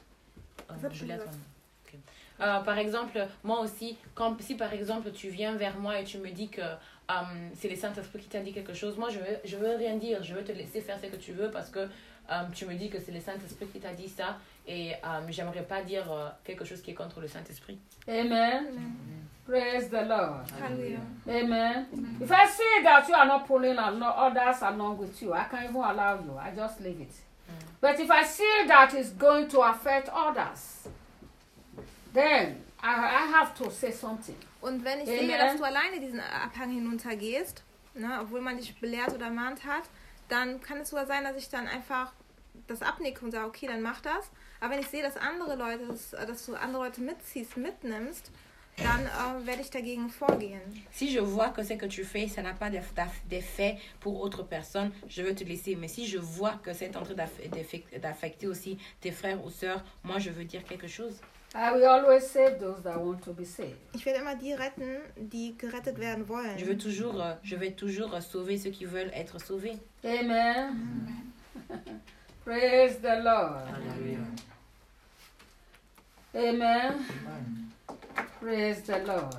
par exemple, moi aussi, si par exemple tu viens vers moi et tu me dis que c'est le Saint-Esprit qui t'a dit quelque chose, moi je veux rien dire, je veux te laisser faire ce que tu veux parce que tu me dis que c'est le Saint-Esprit qui t'a dit ça et j'aimerais pas dire quelque chose qui est contre le Saint-Esprit. Amen. Praise the Lord. Halleluja. Amen. If I see that you are not pulling others along with you, I can't even allow you. I just leave it. But if I see that it's going to affect others, then I have to say something. Und wenn ich Amen. sehe, dass du alleine diesen Abhang hinuntergehst, ne, obwohl man dich belehrt oder ermahnt hat, dann kann es sogar sein, dass ich dann einfach das abnicke und sage, okay, dann mach das. Aber wenn ich sehe, dass andere Leute, dass du andere Leute mitnimmst, dann werde ich dagegen vorgehen. Si je vois que ce que tu fais, ça n'a pas d'effet pour autre personne, je veux te laisser. Mais si je vois que c'est en train d'affecter aussi tes frères ou sœurs, moi je veux dire quelque chose. I will always save those that want to be saved. Ich werde immer die retten, die gerettet werden wollen. Je vais toujours sauver ceux qui veulent être sauvés. Amen. Praise the Lord. Amen. Praise the Lord.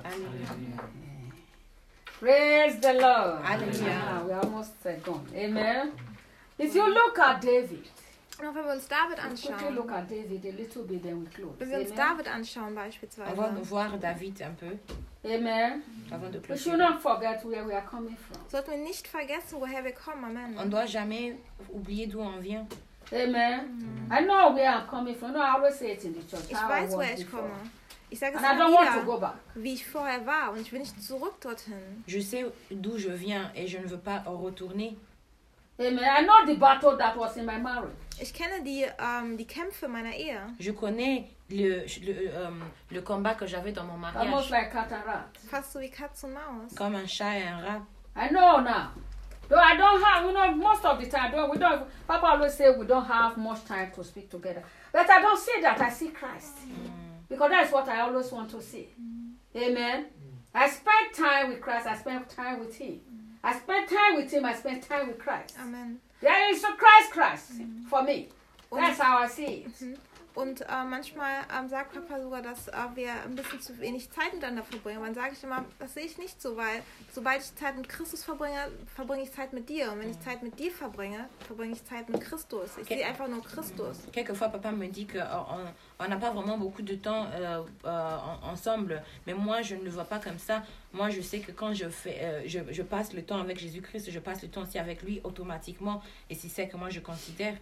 Praise the Lord. Hallelujah. We almost gone. Amen. If you look at David, Und auch wenn wir uns David quickly anschauen, look at David a little bit, then we close. wenn wir uns Amen. David anschauen On va beispielsweise, voir David un peu Amen. avant de We should clôturer. not forget where we are coming from. sollten wir nicht vergessen, woher wir kommen. Amen. On ne doit jamais oublier d'où on vient. Amen. I know where I'm coming from. No, I always say it in the church. Ich how I weiß, was woher ich before. komme. Ich sage es And I immer don't want to wieder, go back. wie ich vorher war und ich will nicht zurück dorthin. Je sais d'où je viens et je ne veux pas retourner. Amen. I know the battle that was in my marriage. Ich kenne die Kämpfe meiner Ehe. Je connais le combat que j'avais dans mon Almost mariage, like cat and rat. Fast so wie Katz und Maus. comme un chat et un rat. I know now. Though I don't have, you know, most of the time, Papa always say we don't have much time to speak together. But I don't see that. I see Christ. Because that's what I always want to see. Amen. I spend time with Christ. I spend time with Him. I spend time with Him. I spend time with Christ. Amen. There is a Christ for me. That's how I see it. Und manchmal sagt Papa sogar, dass wir ein bisschen zu wenig Zeit miteinander verbringen. Und dann sage ich immer, das sehe ich nicht so, weil sobald ich Zeit mit Christus verbringe, verbringe ich Zeit mit dir. Und wenn ich Zeit mit dir verbringe, verbringe ich Zeit mit Christus. Ich sehe einfach nur Christus. Quelquefois, papa me dit qu'on n'a pas vraiment beaucoup de temps ensemble. Mais moi, je ne le vois pas comme ça. Moi, je sais que quand je passe le temps avec Jésus-Christ, je passe le temps aussi avec lui automatiquement. Et c'est ça que moi, je considère.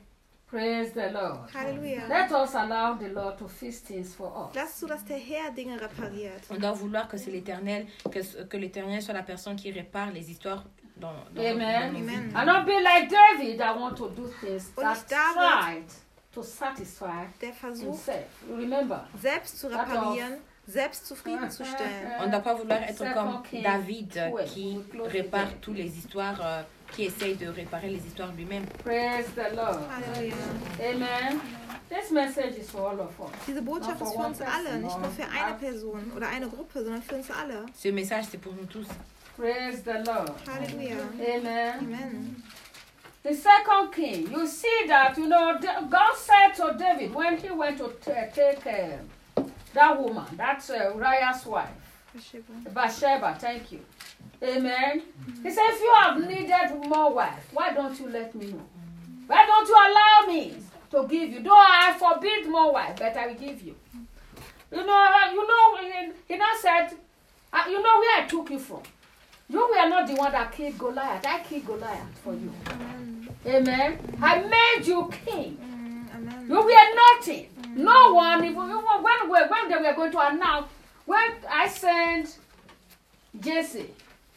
Praise the Lord. Halleluja. Let us allow the Lord to fix things for us. Lass zu, dass der Herr Dinge repariert. On doit vouloir que c'est l'Éternel, que l'Éternel soit la personne qui répare les histoires dans Amen. nos vies. Amen. And not be like David that want to do things Und that nicht David, tried to satisfy der versucht, himself. You remember? selbst zu reparieren, selbst zufriedenzustellen. On ne doit pas vouloir être Second comme King David 12. qui We close répare it toutes les histoires, qui essaye de réparer les histoires lui-même. Praise the Lord. Halleluja. Amen. This message is for all of us. Diese Botschaft ist für uns alle, nicht nur für eine Person oder eine Gruppe, sondern für uns alle. Ce message, c'est pour nous tous. Praise the Lord. Halleluja. Amen. Amen. The second king, you see that, God said to David when he went to take that woman, that's Uriah's wife, Bathsheba, thank you. Amen. He said, if you have needed more wives, why don't you let me know? Why don't you allow me to give you? Though I forbid more wives, but I will give you. He now said, you know where I took you from. You were not the one that killed Goliath. I killed Goliath for you. Amen. I made you king. Amen. You were nothing. No one, even when they were going to announce, when I sent Jesse,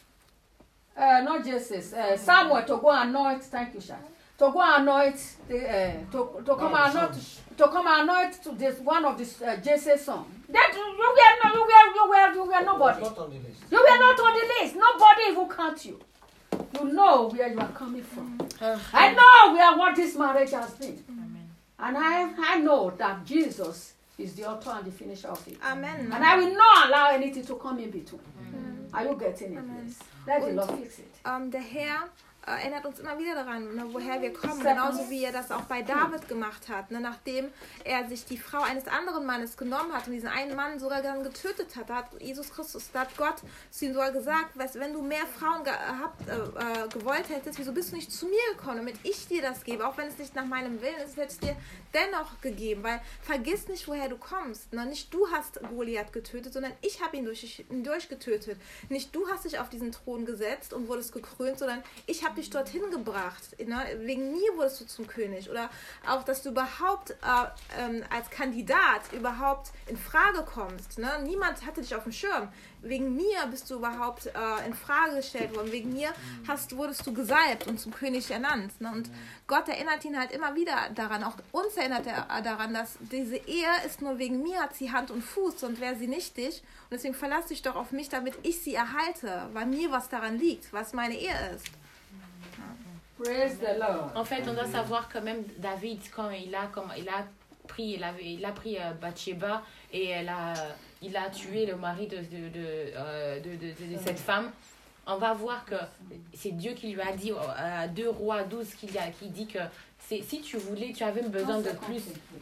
Samuel to go anoint, thank you, Sha, to go anoint, to come anoint to this one of this Jesse's sons. That you were nobody. Not on the list. You were not on the list. Nobody even count you. You know where you are coming from. I know what this marriage has been. Amen. And I know that Jesus is the author and the finisher of it. Amen. And I will not allow anything to come in between. Are you getting it, please? Let the Lord fix it. Der Herr erinnert uns immer wieder daran, ne, woher wir kommen, genauso wie er das auch bei David gemacht hat, ne, nachdem er sich die Frau eines anderen Mannes genommen hat und diesen einen Mann sogar dann getötet hat, da hat Jesus Christus, da hat Gott zu ihm sogar gesagt, weißt, wenn du mehr Frauen gewollt hättest, wieso bist du nicht zu mir gekommen, damit ich dir das gebe, auch wenn es nicht nach meinem Willen ist, hätte es dir dennoch gegeben, weil vergiss nicht, woher du kommst, ne? Nicht du hast Goliath getötet, sondern ich habe ihn durchgetötet, nicht du hast dich auf diesen Thron gesetzt und wurdest gekrönt, sondern ich habe dich dorthin gebracht. Ne? Wegen mir wurdest du zum König. Oder auch, dass du überhaupt als Kandidat überhaupt in Frage kommst. Ne? Niemand hatte dich auf dem Schirm. Wegen mir bist du überhaupt in Frage gestellt worden. Wegen mir wurdest du gesalbt und zum König ernannt. Ne? Und Gott erinnert ihn halt immer wieder daran. Auch uns erinnert er daran, dass diese Ehe ist nur wegen mir, hat sie Hand und Fuß, sonst wäre sie nichtig. Und deswegen verlass dich doch auf mich, damit ich sie erhalte, weil mir was daran liegt, was meine Ehe ist. Praise the Lord. En fait, on doit savoir que même David, quand il a pris Bathsheba et il a tué le mari de cette femme, on va voir que c'est Dieu qui lui a dit à 2 Rois 12 qui dit que si tu voulais, tu avais besoin de plus.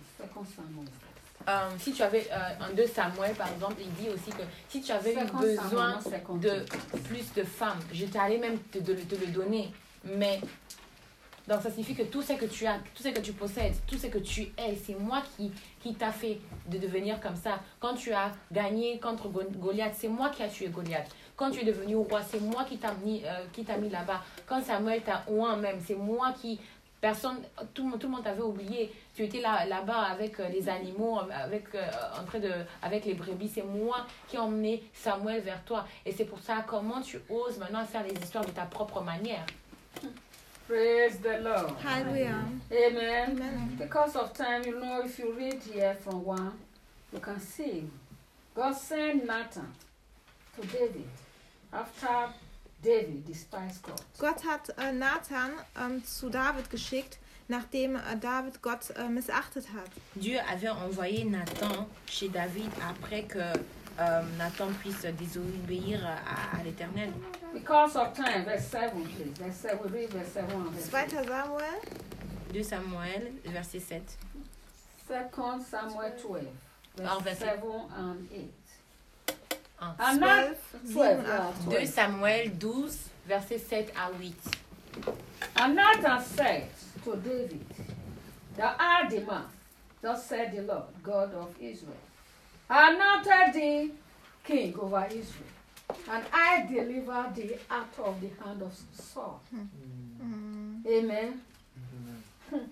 Si tu avais un 2 Samuel par exemple, il dit aussi que si tu avais eu besoin de plus de femmes, je t'allais même te le donner. Mais donc ça signifie que tout ce que tu as, tout ce que tu possèdes, tout ce que tu es, c'est moi qui t'a fait de devenir comme ça. Quand tu as gagné contre Goliath, c'est moi qui a tué Goliath. Quand tu es devenu roi, c'est moi qui t'a mis là-bas. Quand Samuel t'a oint même, c'est moi qui... tout le monde t'avait oublié. Tu étais là-bas avec les animaux, avec les brebis. C'est moi qui ai emmené Samuel vers toi. Et c'est pour ça, comment tu oses maintenant faire les histoires de ta propre manière? Praise the Lord. Hallelujah. Amen. Amen. Because of time, if you read here from 1, you can see God sent Nathan to David after David despised God. Gott hat Nathan zu David geschickt, nachdem David Gott missachtet hat. Dieu avait envoyé Nathan chez David après que Nathan puisse désobéir à l'Éternel. Because of time, verse 7, please. We read verse 7 and verse 2. Samuel. 2 Samuel, verset 7. 2 Samuel 12, verse 7 and 8. And 12, 2 Samuel 12, verset 7 à 8. And Nathan said to David, Thou art the man, thus said the Lord, God of Israel. I anointed thee king over Israel, and I delivered thee out of the hand of Saul. Amen.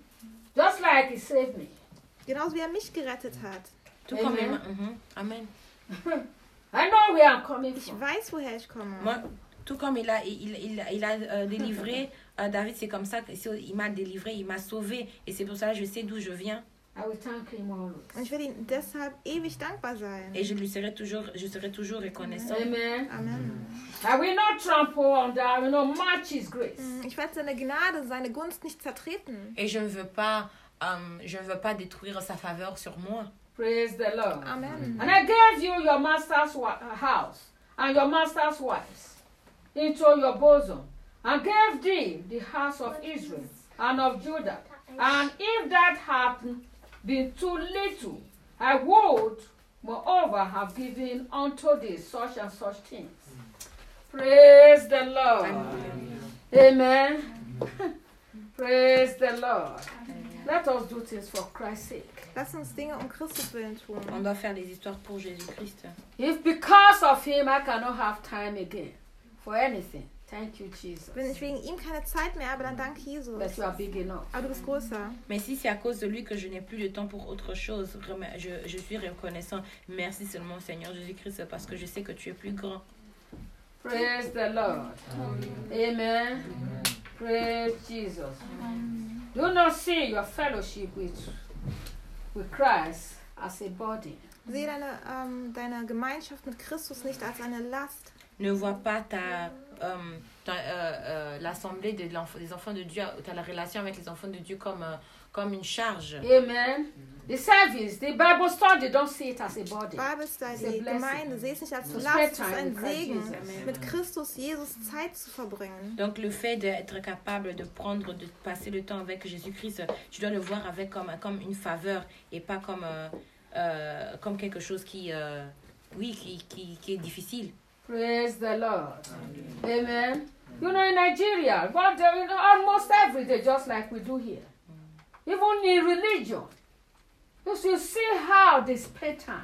Just like he saved me. Genauso wie mich gerettet hat. Tout Amen. comme Amen. I know where I'm coming Ich from. weiß, woher ich komme. Moi, tout comme il a délivré David, c'est comme ça qu'il m'a délivré, il m'a sauvé. Et c'est pour ça que je sais d'où je viens. I will thank him always. Und ich will ihm deshalb ewig dankbar sein. Et je serai toujours reconnaissant. Amen. Amen. I will not trample on that, much his grace. Ich werde seine Gnade, seine Gunst nicht zertreten. Et je ne veux pas détruire sa faveur sur moi. Praise the Lord. Amen. And I gave you your master's house and your master's wives into your bosom, and gave thee the house of Israel and of Judah. And if that had been too little, I would moreover have given unto thee such and such things. Praise the Lord. Amen. Praise the Lord. Let us do things for Christ's sake. Lass uns Dinge Christus willen tun. On doit faire des histoires pour Jésus-Christ. If because of him I cannot have time again for anything, thank you, Jesus. Wenn ich wegen ihm keine Zeit mehr habe, dann danke Jesus. That you are big enough. Aber du bist größer. Mais si c'est à cause de lui que je n'ai plus de temps pour autre chose, je suis reconnaissant. Merci seulement Seigneur Jésus-Christ parce que je sais que tu es plus grand. Praise the Lord. Amen. Praise Jesus. Do not see your fellowship with Christ as a body. Sehe deine Gemeinschaft mit Christus nicht als eine Last. Ne vois pas l'assemblée des enfants de Dieu, la relation avec les enfants de Dieu comme une charge. Amen. The service, the Bible study, don't see it as a body. Bible study, It's a die blessing. Gemeinde, sehe es nicht als To Last, spend es ist time ein with Christ Segen, Jesus. mit Christus Jesus Zeit zu verbringen. Donc le fait d'être capable de passer le temps avec Jésus-Christ, tu dois le voir avec comme une faveur et pas comme quelque chose qui est difficile. Praise the Lord. Amen. In Nigeria, almost every day, just like we do here. Even in religion, you should see how they spend time.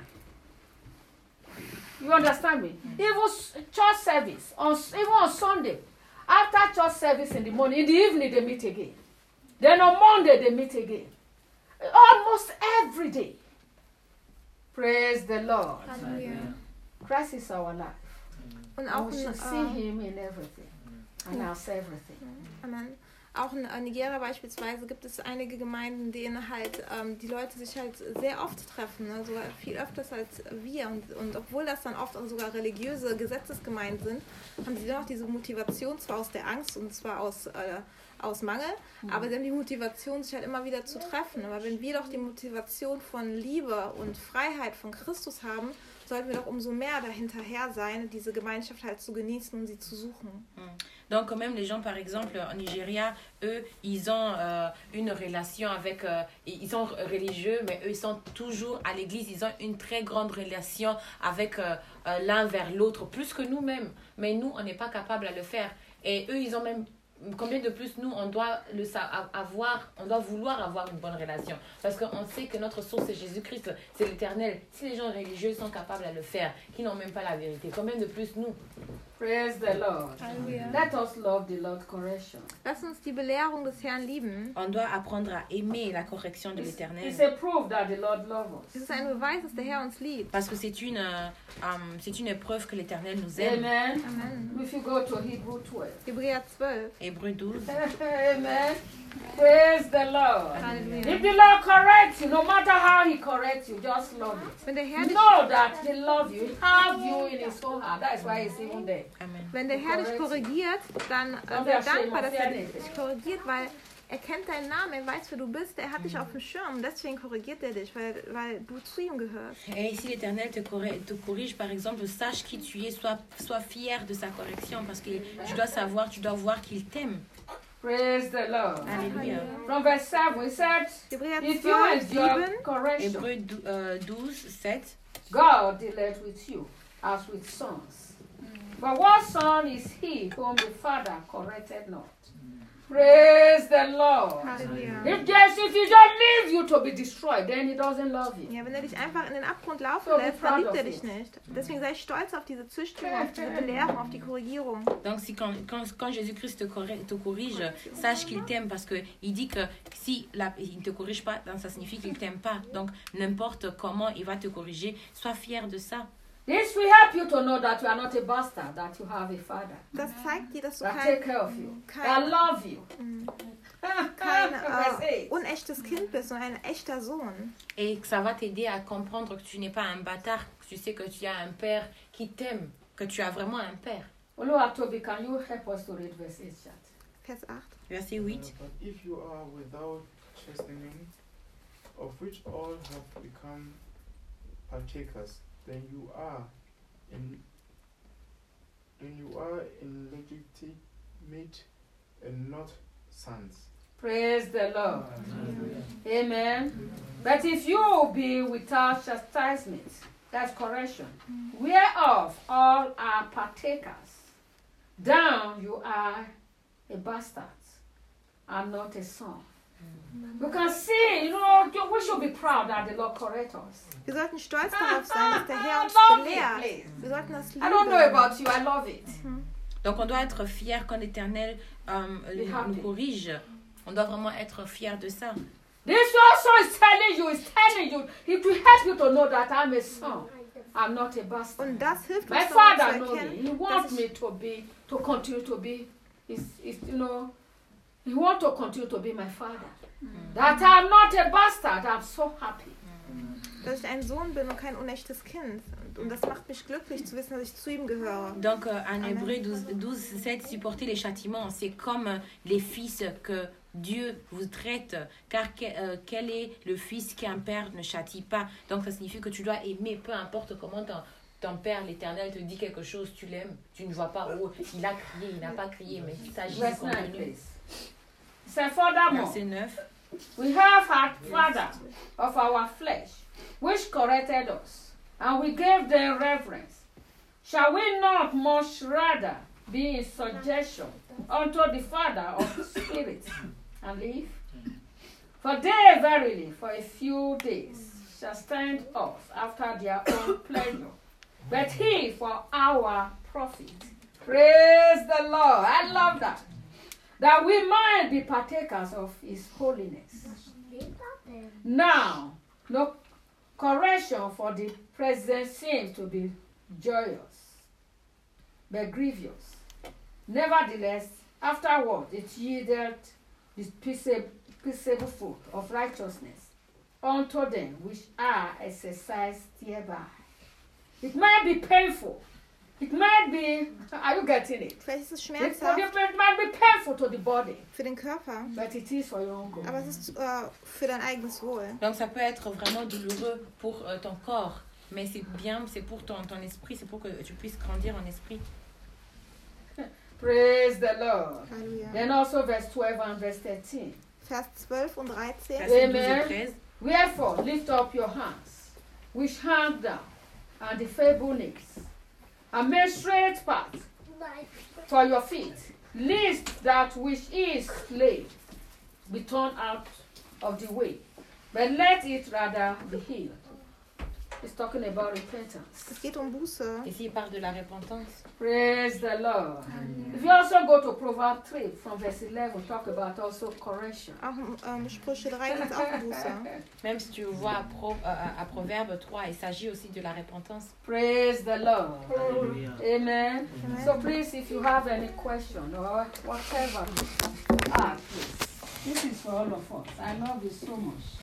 You understand me? Even church service, even on Sunday, after church service in the morning, in the evening they meet again. Then on Monday they meet again. Almost every day. Praise the Lord. Halleluja. Christ is our life. Und And auch we should see him in everything. And else everything. Amen. Auch in Nigeria beispielsweise gibt es einige Gemeinden, in denen halt die Leute sich halt sehr oft treffen, ne? Sogar viel öfters als wir. Und obwohl das dann oft auch sogar religiöse Gesetzesgemeinden sind, haben sie dennoch diese Motivation, zwar aus der Angst und zwar aus Mangel, aber sie haben die Motivation, sich halt immer wieder zu treffen. Aber wenn wir doch die Motivation von Liebe und Freiheit von Christus haben, sollten wir doch umso mehr dahinterher sein, diese Gemeinschaft halt zu genießen und sie zu suchen. Donc quand même les gens par exemple en Nigeria, eux ils ont une relation avec, ils sont religieux mais eux ils sont toujours à l'église, ils ont une très grande relation avec l'un vers l'autre, plus que nous-mêmes, mais nous on n'est pas capable à le faire et eux ils ont même combien de plus nous on doit vouloir avoir une bonne relation parce qu'on sait que notre source c'est Jésus-Christ, c'est l'Éternel. Si les gens religieux sont capables à le faire, qui n'ont même pas la vérité, combien de plus nous? Praise the Lord. Halleluja. Let us love the Lord's correction. Lass uns die Belehrung des Herrn lieben. On doit apprendre à aimer la correction de It's l'Éternel a proof that the Lord loves us. Es ist ein Beweis, dass der Herr uns liebt. parce que c'est une épreuve que l'Éternel nous aime. Amen. Amen. If you go to Hebrew 12. Hebräer 12. Hébreux 12. Amen. Praise the Lord. Halleluja. If the Lord corrects you, no matter how he corrects you, just love it. Wenn der Herr dich, Know that he loves you. He has you in his own heart. That's why he's even there. Amen. wenn der Herr dich korrigiert, dann sei dankbar, dass er dich korrigiert, weil er kennt deinen Namen, er weiß, wer du bist, er hat dich auf dem Schirm, deswegen korrigiert er dich, weil du zu ihm gehörst. Et si l'Éternel te corrige, par exemple, sache qui tu es, sois fier de sa correction, parce que tu dois voir qu'il t'aime. Praise the Lord. Alléluia. From verse 7, we said, Hebräer if you 12, endure 7. correction, Hébreux 12, 7. God dealt with you as with sons. But what son is he whom the father corrected not? Praise the Lord. Halleluja. If you just leave you to be destroyed, then he doesn't love you. Ja, wenn er dich einfach in den Abgrund laufen So lässt, proud dann liebt of er dich it. nicht. Deswegen sei stolz auf diese Züchtigung, auf diese Belehrung, auf die Korrigierung. Donc si quand Jésus-Christ te corrige, sache qu'il t'aime parce qu'il dit que si il ne te corrige pas, donc ça signifie qu'il ne t'aime pas. Donc n'importe comment il va te corriger, sois fier de ça. This will help you to know that you are not a bastard, that you have a father Das zeigt dir, dass du that take kein, care of you, that kein, love you. kein Verse 8. unechtes Kind bist, sondern ein echter Sohn. Et que ça va t'aider à comprendre que tu n'es pas un bâtard, que tu sais que tu as un père qui t'aime, que tu as vraiment un père. Oluwatobi, can you help us to read verse 8, chat? Vers 8. Verset 8. But if you are without chastening, of which all have become partakers, then you are illegitimate and not sons. Praise the Lord. Amen. But if you be without chastisement, that's correction, whereof all are partakers, down you are a bastard and not a son. You can see, we should be proud that the Lord corrects us. Wir sollten stolz darauf sein, dass der Herr uns Love it, belehrt. please. Wir sollten das I don't know lieben. about you, I love it. Donc on doit être fier quand l'Éternel Be happy. nous corrige. On doit vraiment être fier de ça. This also is telling you, it will help you to know that I'm a son. I'm not a bastard. Und das hilft My uns darum zu father knows me. He erkennen, wants dass me ich, to continue to be, he wants to continue to be my father. That I'm not a bastard. I'm so happy. dass ich ein Sohn bin und kein unechtes Kind. Und das macht mich glücklich zu wissen, dass ich zu ihm gehöre. Donc en Hébreu 12, 7, supporter les châtiments, c'est comme les fils que Dieu vous traite, car quel est le fils qu'un père ne châtie pas. Donc ça signifie que tu dois aimer, peu importe comment ton père, l'Éternel, te dit quelque chose, tu l'aimes. Tu ne vois pas, oh, il a crié, il n'a pas crié, mais il s'agit du Verse 9, contenu. please. So furthermore, Verset 9. we have had father of our flesh, which corrected us, and we gave them reverence. Shall we not much rather be in subjection unto the Father of spirits and live? For they verily for a few days shall stand off after their own pleasure, but he for our profit. Praise the Lord. I love that. That we might be partakers of his holiness. Now, no correction for the present seems to be joyous, but grievous. Nevertheless, afterward it yielded the peaceable fruit of righteousness unto them which are exercised thereby. It might be painful. It might be, are you getting it? Vielleicht ist es It schmerzhaft might be painful to the body, für den Körper, but it is for your own good. aber es ist für dein eigenes Wohl. Donc ça peut être vraiment douloureux pour ton corps, mais c'est bien, c'est pour ton esprit, c'est pour que tu puisses grandir en esprit. Praise the Lord. Halleluja. Then also verse 12 and verse 13. Vers 12 und 13. Verset 12 et Amen. 13. Wherefore lift up your hands, which hang down, and the feeble knees, and make straight paths for your feet, lest that which is laid be turned out of the way, but let it rather be healed. It's talking about repentance. Es geht Buße. Ici, il parle de la repentance. Praise the Lord. If you also go to Proverbs 3 from verse 11, talk about also correction. Auch Sprüche 3 geht es auch Buße. Même si tu vois à Proverbe 3, il s'agit aussi de la repentance. Praise the Lord. Hallelujah. Amen. Amen. So please, if you have any question or whatever, please. This is for all of us. I love you so much.